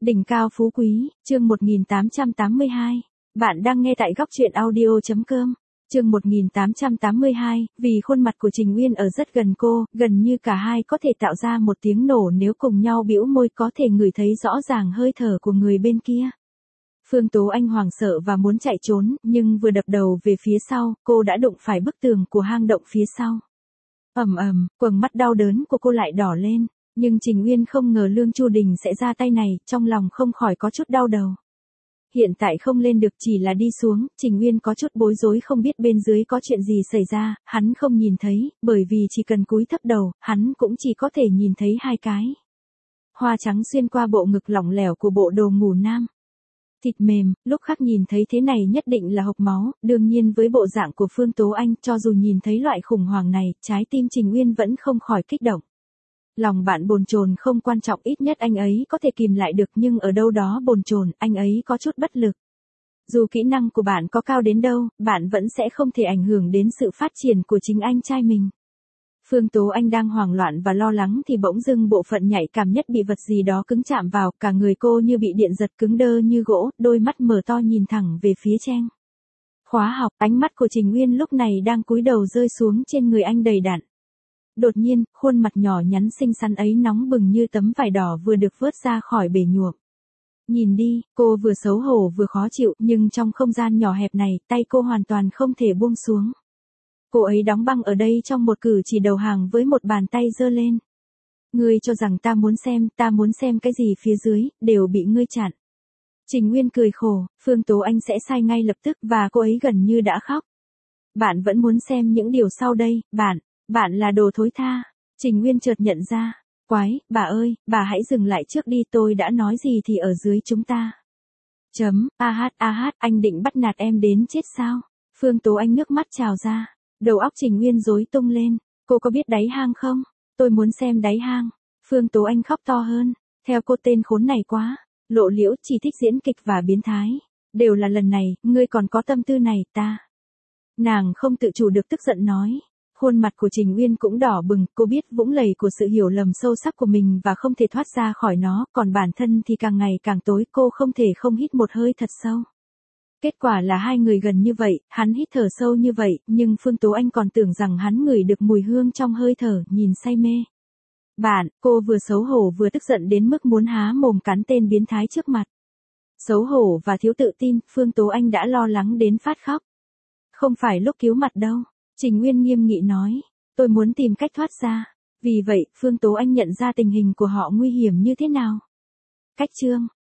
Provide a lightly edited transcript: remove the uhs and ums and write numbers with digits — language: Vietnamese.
Đỉnh cao phú quý, chương 1882. Bạn đang nghe tại góc truyện audio.com. Chương 1882, vì khuôn mặt của Trình Uyên ở rất gần cô, gần như cả hai có thể tạo ra một tiếng nổ nếu cùng nhau bĩu môi có thể ngửi thấy rõ ràng hơi thở của người bên kia. Phương Tố Anh hoảng sợ và muốn chạy trốn, nhưng vừa đập đầu về phía sau, cô đã đụng phải bức tường của hang động phía sau. Ầm ầm, quầng mắt đau đớn của cô lại đỏ lên. Nhưng Trình Uyên không ngờ Lương Chu Đình sẽ ra tay này, trong lòng không khỏi có chút đau đầu. Hiện tại không lên được chỉ là đi xuống, Trình Uyên có chút bối rối không biết bên dưới có chuyện gì xảy ra, hắn không nhìn thấy, bởi vì chỉ cần cúi thấp đầu, hắn cũng chỉ có thể nhìn thấy hai cái hoa trắng xuyên qua bộ ngực lỏng lẻo của bộ đồ ngủ nam. Thịt mềm, lúc khác nhìn thấy thế này nhất định là hộc máu, đương nhiên với bộ dạng của Phương Tố Anh, cho dù nhìn thấy loại khủng hoảng này, trái tim Trình Uyên vẫn không khỏi kích động. Lòng bạn bồn chồn không quan trọng, ít nhất anh ấy có thể kìm lại được, nhưng ở đâu đó bồn chồn, anh ấy có chút bất lực. Dù kỹ năng của bạn có cao đến đâu, bạn vẫn sẽ không thể ảnh hưởng đến sự phát triển của chính anh trai mình. Phương Tố Anh đang hoảng loạn và lo lắng thì bỗng dưng bộ phận nhạy cảm nhất bị vật gì đó cứng chạm vào, cả người cô như bị điện giật, cứng đơ như gỗ, đôi mắt mở to nhìn thẳng về phía Trang. Khóa học, ánh mắt của Trình Uyên lúc này đang cúi đầu rơi xuống trên người anh đầy đặn. Đột nhiên, khuôn mặt nhỏ nhắn xinh xắn ấy nóng bừng như tấm vải đỏ vừa được vớt ra khỏi bể nhuộm. Nhìn đi, cô vừa xấu hổ vừa khó chịu, nhưng trong không gian nhỏ hẹp này, tay cô hoàn toàn không thể buông xuống. Cô ấy đóng băng ở đây trong một cử chỉ đầu hàng với một bàn tay giơ lên. Ngươi cho rằng ta muốn xem cái gì phía dưới, đều bị ngươi chặn. Trình Uyên cười khổ, Phương Tố Anh sẽ sai ngay lập tức và cô ấy gần như đã khóc. Bạn vẫn muốn xem những điều sau đây, bạn là đồ thối tha. Trình Uyên chợt nhận ra. Quái, bà ơi, bà hãy dừng lại trước đi, tôi đã nói gì thì ở dưới chúng ta. Anh định bắt nạt em đến chết sao? Phương Tố Anh nước mắt trào ra. Đầu óc Trình Uyên rối tung lên. Cô có biết đáy hang không? Tôi muốn xem đáy hang. Phương Tố Anh khóc to hơn. Theo cô tên khốn này quá. Lộ liễu chỉ thích diễn kịch và biến thái. Đều là lần này, ngươi còn có tâm tư này ta. Nàng không tự chủ được tức giận nói. Khuôn mặt của Trình Uyên cũng đỏ bừng, cô biết vũng lầy của sự hiểu lầm sâu sắc của mình và không thể thoát ra khỏi nó, còn bản thân thì càng ngày càng tối, cô không thể không hít một hơi thật sâu. Kết quả là hai người gần như vậy, hắn hít thở sâu như vậy, nhưng Phương Tố Anh còn tưởng rằng hắn ngửi được mùi hương trong hơi thở, nhìn say mê. Cô vừa xấu hổ vừa tức giận đến mức muốn há mồm cắn tên biến thái trước mặt. Xấu hổ và thiếu tự tin, Phương Tố Anh đã lo lắng đến phát khóc. Không phải lúc cứu mặt đâu. Trình Uyên nghiêm nghị nói, tôi muốn tìm cách thoát ra. Vì vậy, Phương Tố Anh nhận ra tình hình của họ nguy hiểm như thế nào. Cách chương